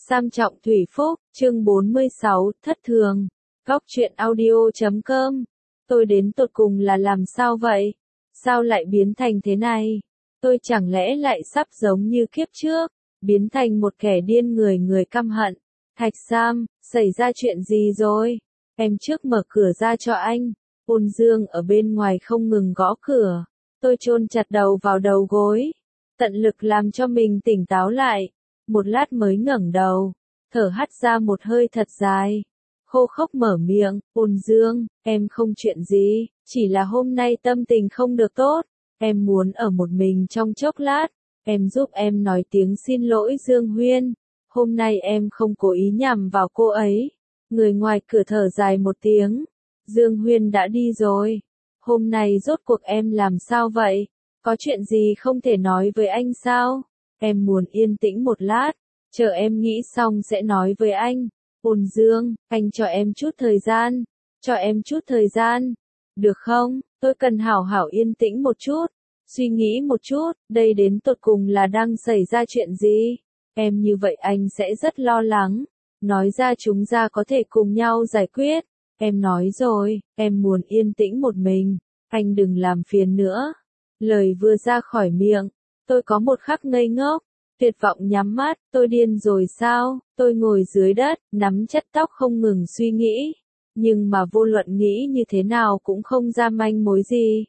Sam Trọng Thủy Phúc, chương 46, thất thường. Góc truyện audio.com. Tôi đến tột cùng là làm sao vậy? Sao lại biến thành thế này? Tôi chẳng lẽ lại sắp giống như kiếp trước, biến thành một kẻ điên người căm hận? Thạch Sam, xảy ra chuyện gì rồi? Em trước mở cửa ra cho anh. Ôn Dương ở bên ngoài không ngừng gõ cửa. Tôi chôn chặt đầu vào đầu gối, tận lực làm cho mình tỉnh táo lại. Một lát mới ngẩng đầu, thở hắt ra một hơi thật dài, khô khốc mở miệng, Ôn Dương, em không chuyện gì, chỉ là hôm nay tâm tình không được tốt, em muốn ở một mình trong chốc lát, em giúp em nói tiếng xin lỗi Dương Huyên, hôm nay em không cố ý nhằm vào cô ấy. Người ngoài cửa thở dài một tiếng, Dương Huyên đã đi rồi, hôm nay rốt cuộc em làm sao vậy, có chuyện gì không thể nói với anh sao? Em muốn yên tĩnh một lát, chờ em nghĩ xong sẽ nói với anh. Ôn Dương, anh cho em chút thời gian, cho em chút thời gian, được không? Tôi cần hảo hảo yên tĩnh một chút, suy nghĩ một chút, đây đến tột cùng là đang xảy ra chuyện gì? Em như vậy anh sẽ rất lo lắng, nói ra chúng ta có thể cùng nhau giải quyết. Em nói rồi, em muốn yên tĩnh một mình, anh đừng làm phiền nữa. Lời vừa ra khỏi miệng, tôi có một khắc ngây ngốc, tuyệt vọng nhắm mắt, tôi điên rồi sao? Tôi ngồi dưới đất, nắm chặt tóc không ngừng suy nghĩ, nhưng mà vô luận nghĩ như thế nào cũng không ra manh mối gì.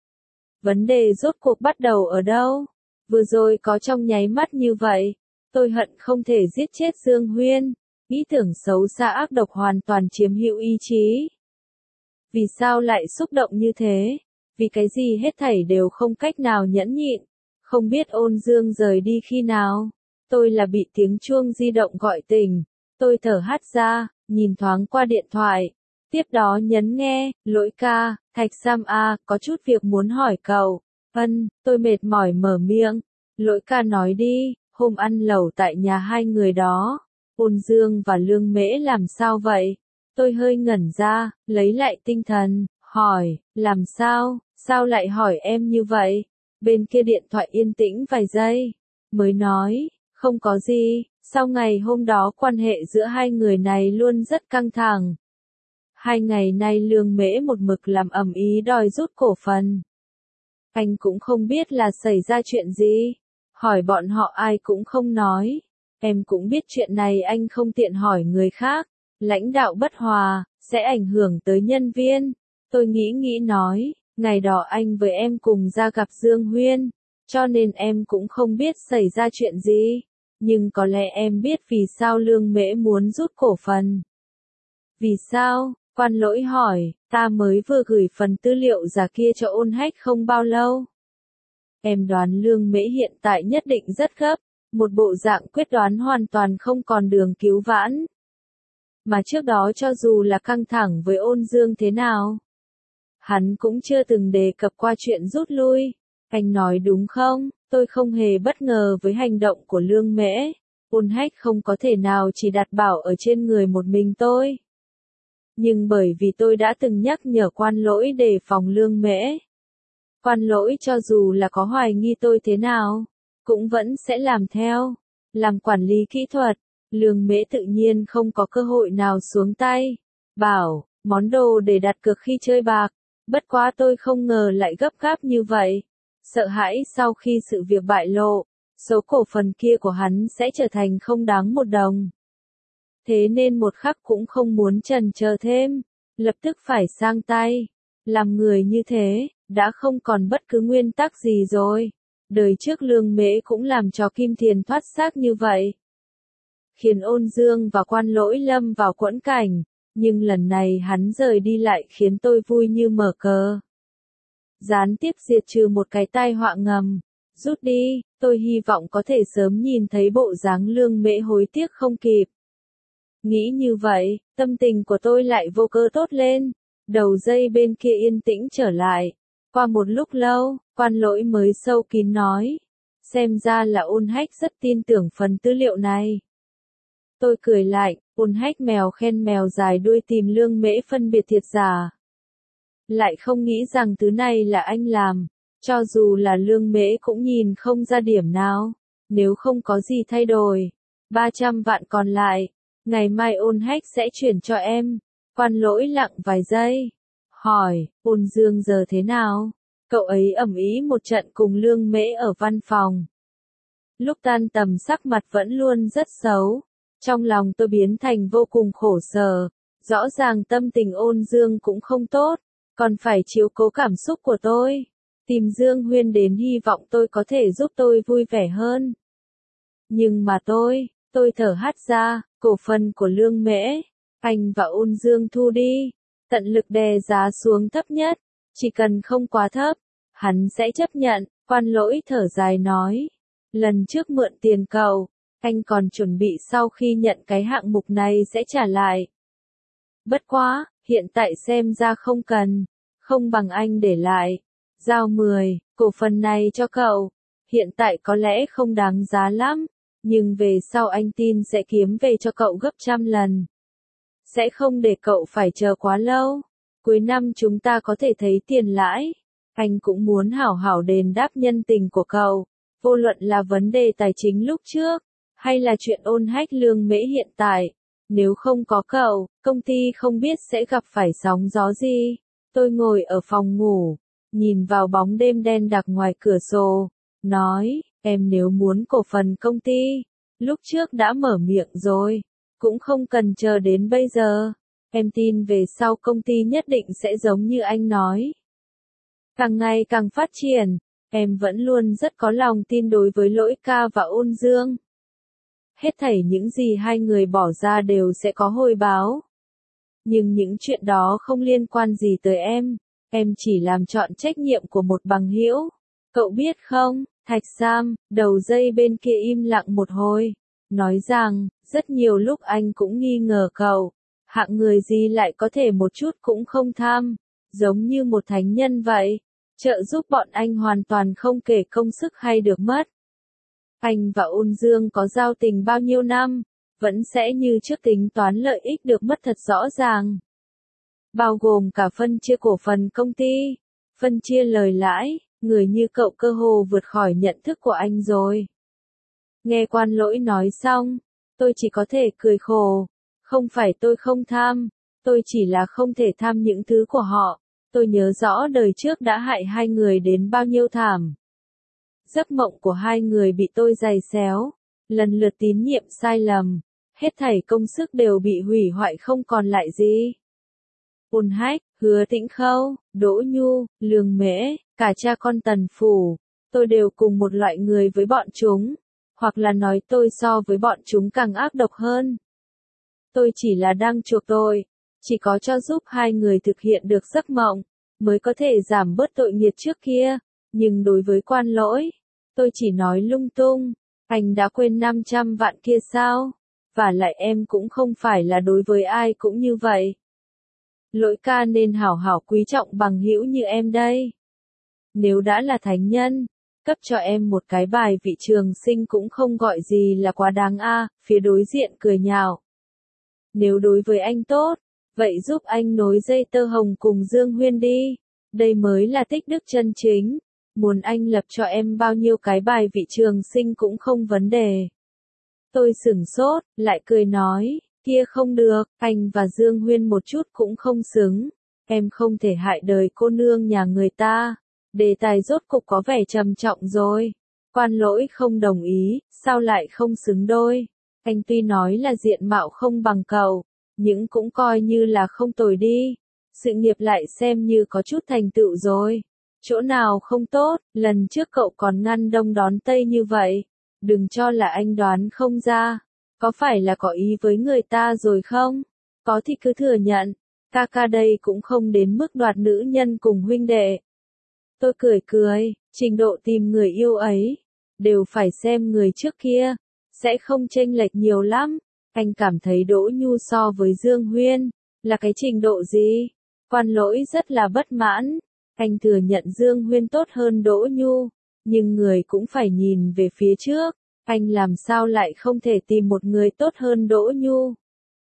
Vấn đề rốt cuộc bắt đầu ở đâu? Vừa rồi có trong nháy mắt như vậy, tôi hận không thể giết chết Dương Huyên, ý tưởng xấu xa ác độc hoàn toàn chiếm hữu ý chí. Vì sao lại xúc động như thế? Vì cái gì hết thảy đều không cách nào nhẫn nhịn. Không biết Ôn Dương rời đi khi nào. Tôi là bị tiếng chuông di động gọi tỉnh. Tôi thở hắt ra, nhìn thoáng qua điện thoại. Tiếp đó nhấn nghe, lỗi ca, Thạch Sam a, có chút việc muốn hỏi cậu. Tôi mệt mỏi mở miệng. Lỗi ca nói đi, hôm ăn lẩu tại nhà hai người đó. Ôn Dương và Lương Mễ làm sao vậy? Tôi hơi ngẩn ra, lấy lại tinh thần, hỏi, làm sao, sao lại hỏi em như vậy? Bên kia điện thoại yên tĩnh vài giây, mới nói, không có gì, sau ngày hôm đó quan hệ giữa hai người này luôn rất căng thẳng. 2 ngày nay Lương Mễ một mực làm ầm ĩ đòi rút cổ phần. Anh cũng không biết là xảy ra chuyện gì, hỏi bọn họ ai cũng không nói. Em cũng biết chuyện này anh không tiện hỏi người khác, lãnh đạo bất hòa, sẽ ảnh hưởng tới nhân viên. Tôi nghĩ nói, ngày đó anh với em cùng ra gặp Dương Huyên, cho nên em cũng không biết xảy ra chuyện gì. Nhưng có lẽ em biết vì sao Lương Mễ muốn rút cổ phần. Vì sao? Quan Lỗi hỏi, ta mới vừa gửi phần tư liệu giả kia cho Ôn Hách không bao lâu. Em đoán Lương Mễ hiện tại nhất định rất gấp, một bộ dạng quyết đoán hoàn toàn không còn đường cứu vãn. Mà trước đó cho dù là căng thẳng với Ôn Dương thế nào, hắn cũng chưa từng đề cập qua chuyện rút lui. Anh nói đúng không? Tôi không hề bất ngờ với hành động của Lương Mễ. Ôn Hách không có thể nào chỉ đặt bảo ở trên người một mình tôi. Nhưng bởi vì tôi đã từng nhắc nhở Quan Lỗi đề phòng Lương Mễ. Quan Lỗi cho dù là có hoài nghi tôi thế nào, cũng vẫn sẽ làm theo. Làm quản lý kỹ thuật, Lương Mễ tự nhiên không có cơ hội nào xuống tay. Bảo, món đồ để đặt cược khi chơi bạc. Bất quá tôi không ngờ lại gấp gáp như vậy. Sợ hãi sau khi sự việc bại lộ, số cổ phần kia của hắn sẽ trở thành không đáng một đồng. Thế nên một khắc cũng không muốn chần chờ thêm, lập tức phải sang tay. Làm người như thế, đã không còn bất cứ nguyên tắc gì rồi. Đời trước Lương Mễ cũng làm cho Kim Thiền thoát xác như vậy, khiến Ôn Dương và Quan Lỗi lâm vào quẫn cảnh. Nhưng lần này hắn rời đi lại khiến tôi vui như mở cờ. Gián tiếp diệt trừ một cái tai họa ngầm. Rút đi, tôi hy vọng có thể sớm nhìn thấy bộ dáng Lương Mễ hối tiếc không kịp. Nghĩ như vậy, tâm tình của tôi lại vô cớ tốt lên. Đầu dây bên kia yên tĩnh trở lại. Qua một lúc lâu, Quan Lỗi mới sâu kín nói. Xem ra là Ôn Hách rất tin tưởng phần tư liệu này. Tôi cười lại, Ôn Hách mèo khen mèo dài đuôi tìm Lương Mễ phân biệt thiệt giả. Lại không nghĩ rằng thứ này là anh làm, cho dù là Lương Mễ cũng nhìn không ra điểm nào, nếu không có gì thay đổi. 300 vạn còn lại, ngày mai Ôn Hách sẽ chuyển cho em. Quan Lỗi lặng vài giây, hỏi, Ôn Dương giờ thế nào? Cậu ấy ầm ĩ một trận cùng Lương Mễ ở văn phòng. Lúc tan tầm sắc mặt vẫn luôn rất xấu. Trong lòng tôi biến thành vô cùng khổ sở. Rõ ràng tâm tình Ôn Dương cũng không tốt, còn phải chiếu cố cảm xúc của tôi. Tìm Dương Huyên đến hy vọng tôi có thể giúp tôi vui vẻ hơn. Nhưng mà tôi thở hắt ra, cổ phần của Lương Mễ, anh và Ôn Dương thu đi. Tận lực đè giá xuống thấp nhất, chỉ cần không quá thấp, hắn sẽ chấp nhận. Quan Lỗi thở dài nói, lần trước mượn tiền cậu, anh còn chuẩn bị sau khi nhận cái hạng mục này sẽ trả lại. Bất quá, hiện tại xem ra không cần, không bằng anh để lại, giao 10, cổ phần này cho cậu. Hiện tại có lẽ không đáng giá lắm, nhưng về sau anh tin sẽ kiếm về cho cậu gấp trăm lần. Sẽ không để cậu phải chờ quá lâu. Cuối năm chúng ta có thể thấy tiền lãi. Anh cũng muốn hảo hảo đền đáp nhân tình của cậu. Vô luận là vấn đề tài chính lúc trước, hay là chuyện Ôn Hách Lương Mễ hiện tại. Nếu không có cậu, công ty không biết sẽ gặp phải sóng gió gì. Tôi ngồi ở phòng ngủ, nhìn vào bóng đêm đen đặc ngoài cửa sổ, nói, em nếu muốn cổ phần công ty, lúc trước đã mở miệng rồi, cũng không cần chờ đến bây giờ. Em tin về sau công ty nhất định sẽ giống như anh nói. Càng ngày càng phát triển, em vẫn luôn rất có lòng tin đối với Lỗi ca và Ôn Dương. Hết thảy những gì hai người bỏ ra đều sẽ có hồi báo. Nhưng những chuyện đó không liên quan gì tới em chỉ làm trọn trách nhiệm của một bằng hữu. Cậu biết không, Thạch Sam, đầu dây bên kia im lặng một hồi, nói rằng, rất nhiều lúc anh cũng nghi ngờ cậu, hạng người gì lại có thể một chút cũng không tham, giống như một thánh nhân vậy, trợ giúp bọn anh hoàn toàn không kể công sức hay được mất. Anh và Ôn Dương có giao tình bao nhiêu năm, vẫn sẽ như trước tính toán lợi ích được mất thật rõ ràng. Bao gồm cả phân chia cổ phần công ty, phân chia lời lãi, người như cậu cơ hồ vượt khỏi nhận thức của anh rồi. Nghe Quan Lỗi nói xong, tôi chỉ có thể cười khổ. Không phải tôi không tham, tôi chỉ là không thể tham những thứ của họ. Tôi nhớ rõ đời trước đã hại hai người đến bao nhiêu thảm. Giấc mộng của hai người bị tôi giày xéo, lần lượt tín nhiệm sai lầm, hết thảy công sức đều bị hủy hoại không còn lại gì. Ôn Hách, Hứa Tĩnh Khâu, Đỗ Nhu, Lương Mễ, cả cha con Tần Phủ, tôi đều cùng một loại người với bọn chúng, hoặc là nói tôi so với bọn chúng càng ác độc hơn. Tôi chỉ là đang chuộc tội, chỉ có cho giúp hai người thực hiện được giấc mộng, mới có thể giảm bớt tội nghiệp trước kia, nhưng đối với Quan Lỗi, tôi chỉ nói lung tung, anh đã quên 500 vạn kia sao? Và lại em cũng không phải là đối với ai cũng như vậy. Lỗi ca nên hảo hảo quý trọng bằng hữu như em đây. Nếu đã là thánh nhân, cấp cho em một cái bài vị trường sinh cũng không gọi gì là quá đáng a. Phía đối diện cười nhạo. Nếu đối với anh tốt, vậy giúp anh nối dây tơ hồng cùng Dương Huyên đi. Đây mới là tích đức chân chính. Muốn anh lập cho em bao nhiêu cái bài vị trường sinh cũng không vấn đề. Tôi sửng sốt, lại cười nói, kia không được, anh và Dương Huyên một chút cũng không xứng. Em không thể hại đời cô nương nhà người ta. Đề tài rốt cục có vẻ trầm trọng rồi. Quan Lỗi không đồng ý, sao lại không xứng đôi. Anh tuy nói là diện mạo không bằng cậu, nhưng cũng coi như là không tồi đi. Sự nghiệp lại xem như có chút thành tựu rồi. Chỗ nào không tốt, lần trước cậu còn ngăn đông đón tây như vậy. Đừng cho là anh đoán không ra. Có phải là có ý với người ta rồi không? Có thì cứ thừa nhận. Ca ca đây cũng không đến mức đoạt nữ nhân cùng huynh đệ. Tôi cười cười, trình độ tìm người yêu ấy, đều phải xem người trước kia, sẽ không chênh lệch nhiều lắm. Anh cảm thấy Đỗ Nhu so với Dương Huyên, là cái trình độ gì? Quan Lỗi rất là bất mãn. Anh thừa nhận Dương Huyên tốt hơn Đỗ Nhu, nhưng người cũng phải nhìn về phía trước. Anh làm sao lại không thể tìm một người tốt hơn Đỗ Nhu?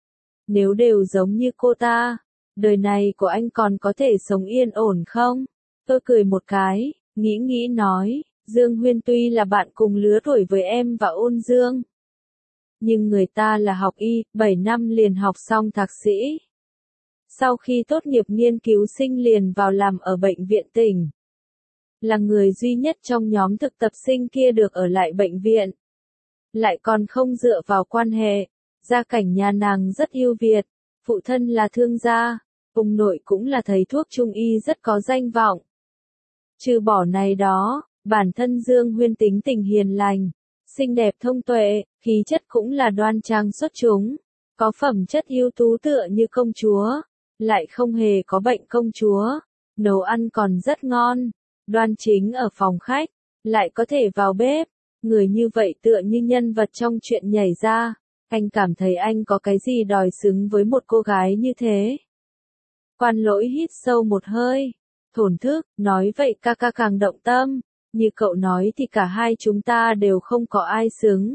Nếu đều giống như cô ta, đời này của anh còn có thể sống yên ổn không? Tôi cười một cái, nghĩ nói, Dương Huyên tuy là bạn cùng lứa tuổi với em và Ôn Dương. nhưng người ta là học y, 7 năm liền học xong thạc sĩ. Sau khi tốt nghiệp nghiên cứu sinh liền vào làm ở bệnh viện tỉnh. Là người duy nhất trong nhóm thực tập sinh kia được ở lại bệnh viện. Lại còn không dựa vào quan hệ, gia cảnh nhà nàng rất ưu việt, phụ thân là thương gia, ông nội cũng là thầy thuốc trung y rất có danh vọng. Trừ bỏ này đó, bản thân Dương Huyên tính tình hiền lành, xinh đẹp thông tuệ, khí chất cũng là đoan trang xuất chúng, có phẩm chất ưu tú tựa như công chúa, lại không hề có bệnh công chúa, nấu ăn còn rất ngon, đoan chính ở phòng khách, lại có thể vào bếp, người như vậy tựa như nhân vật trong chuyện nhảy ra, anh cảm thấy anh có cái gì đòi xứng với một cô gái như thế. Quan Lỗi hít sâu một hơi, thổn thức, nói vậy ca ca càng động tâm, như cậu nói thì cả hai chúng ta đều không có ai xứng.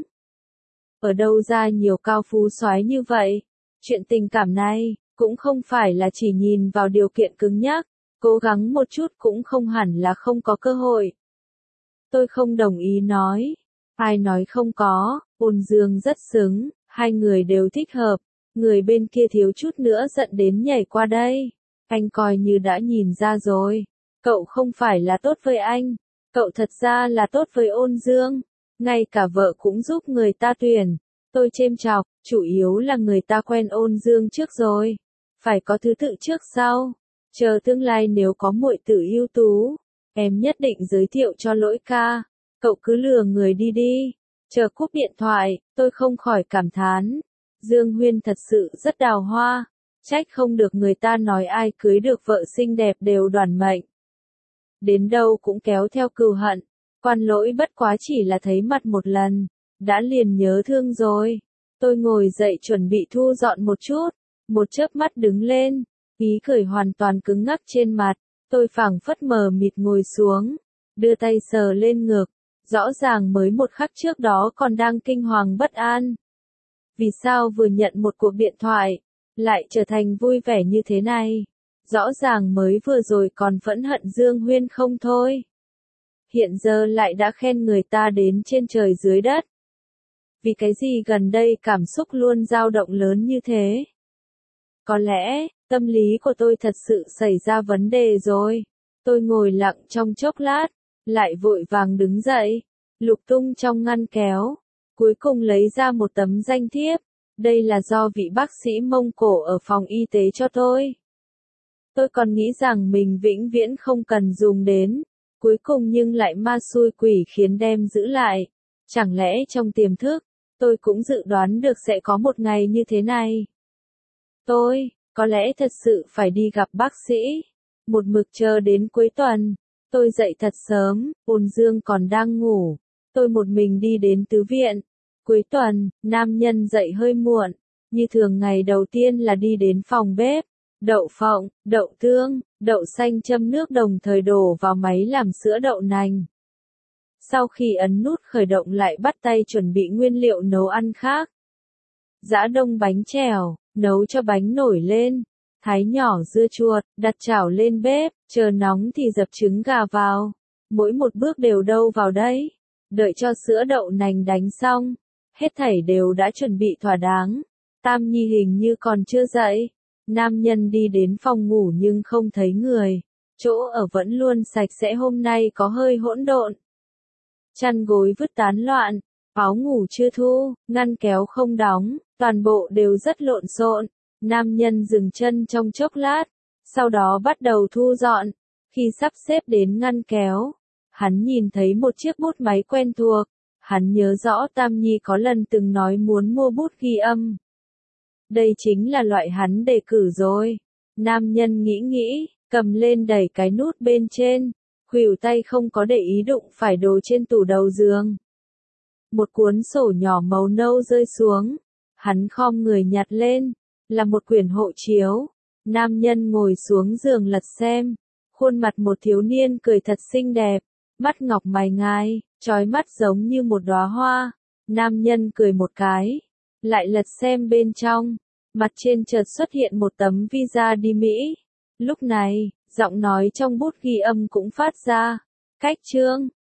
Ở đâu ra nhiều cao phú soái như vậy? Chuyện tình cảm này, cũng không phải là chỉ nhìn vào điều kiện cứng nhắc, cố gắng một chút cũng không hẳn là không có cơ hội. Tôi không đồng ý nói. Ai nói không có, Ôn Dương rất xứng, hai người đều thích hợp, người bên kia thiếu chút nữa giận đến nhảy qua đây. Anh coi như đã nhìn ra rồi, cậu không phải là tốt với anh, cậu thật ra là tốt với Ôn Dương, ngay cả vợ cũng giúp người ta tuyển. Tôi chêm chọc, chủ yếu là người ta quen Ôn Dương trước rồi, phải có thứ tự trước sau, chờ tương lai nếu có muội tử ưu tú, em nhất định giới thiệu cho Lỗi ca, cậu cứ lừa người đi đi. Chờ cúp điện thoại, tôi không khỏi cảm thán, Dương Huyên thật sự rất đào hoa, trách không được người ta nói ai cưới được vợ xinh đẹp đều đoản mệnh. Đến đâu cũng kéo theo cừu hận, Quan Lỗi bất quá chỉ là thấy mặt một lần, đã liền nhớ thương rồi. Tôi ngồi dậy chuẩn bị thu dọn một chút, một chớp mắt đứng lên, ý cười hoàn toàn cứng ngắc trên mặt, tôi phảng phất mờ mịt ngồi xuống, đưa tay sờ lên ngực, rõ ràng mới một khắc trước đó còn đang kinh hoàng bất an. Vì sao vừa nhận một cuộc điện thoại, lại trở thành vui vẻ như thế này? Rõ ràng mới vừa rồi còn phẫn hận Dương Huyên không thôi. Hiện giờ lại đã khen người ta đến trên trời dưới đất. Vì cái gì gần đây cảm xúc luôn dao động lớn như thế? Có lẽ, tâm lý của tôi thật sự xảy ra vấn đề rồi. Tôi ngồi lặng trong chốc lát, lại vội vàng đứng dậy, lục tung trong ngăn kéo, cuối cùng lấy ra một tấm danh thiếp. Đây là do vị bác sĩ Mông Cổ ở phòng y tế cho tôi. Tôi còn nghĩ rằng mình vĩnh viễn không cần dùng đến, cuối cùng nhưng lại ma xui quỷ khiến đem giữ lại. Chẳng lẽ trong tiềm thức, tôi cũng dự đoán được sẽ có một ngày như thế này. Tôi, có lẽ thật sự phải đi gặp bác sĩ. Một mực chờ đến cuối tuần, tôi dậy thật sớm, Ôn Dương còn đang ngủ. Tôi một mình đi đến tứ viện. Cuối tuần, nam nhân dậy hơi muộn, như thường ngày đầu tiên là đi đến phòng bếp, đậu phộng, đậu tương, đậu xanh châm nước đồng thời đổ vào máy làm sữa đậu nành. Sau khi ấn nút khởi động lại bắt tay chuẩn bị nguyên liệu nấu ăn khác. Giã đông bánh trèo, nấu cho bánh nổi lên, thái nhỏ dưa chuột, đặt chảo lên bếp, chờ nóng thì dập trứng gà vào. Mỗi một bước đều đâu vào đấy, đợi cho sữa đậu nành đánh xong. Hết thảy đều đã chuẩn bị thỏa đáng. Tam Nhi hình như còn chưa dậy. Nam nhân đi đến phòng ngủ nhưng không thấy người. Chỗ ở vẫn luôn sạch sẽ, hôm nay có hơi hỗn độn. Chăn gối vứt tán loạn, áo ngủ chưa thu, ngăn kéo không đóng, toàn bộ đều rất lộn xộn. Nam nhân dừng chân trong chốc lát, sau đó bắt đầu thu dọn. Khi sắp xếp đến ngăn kéo, hắn nhìn thấy một chiếc bút máy quen thuộc. Hắn nhớ rõ Tam Nhi có lần từng nói muốn mua bút ghi âm. Đây chính là loại hắn đề cử rồi. Nam nhân nghĩ, cầm lên đẩy cái nút bên trên, khuỷu tay không có để ý đụng phải đồ trên tủ đầu giường. Một cuốn sổ nhỏ màu nâu rơi xuống, hắn khom người nhặt lên, là một quyển hộ chiếu. Nam nhân ngồi xuống giường lật xem, khuôn mặt một thiếu niên cười thật xinh đẹp, mắt ngọc mày ngai, chói mắt giống như một đóa hoa. Nam nhân cười một cái, lại lật xem bên trong, mặt trên chợt xuất hiện một tấm visa đi Mỹ. Lúc này, giọng nói trong bút ghi âm cũng phát ra. Cách chương,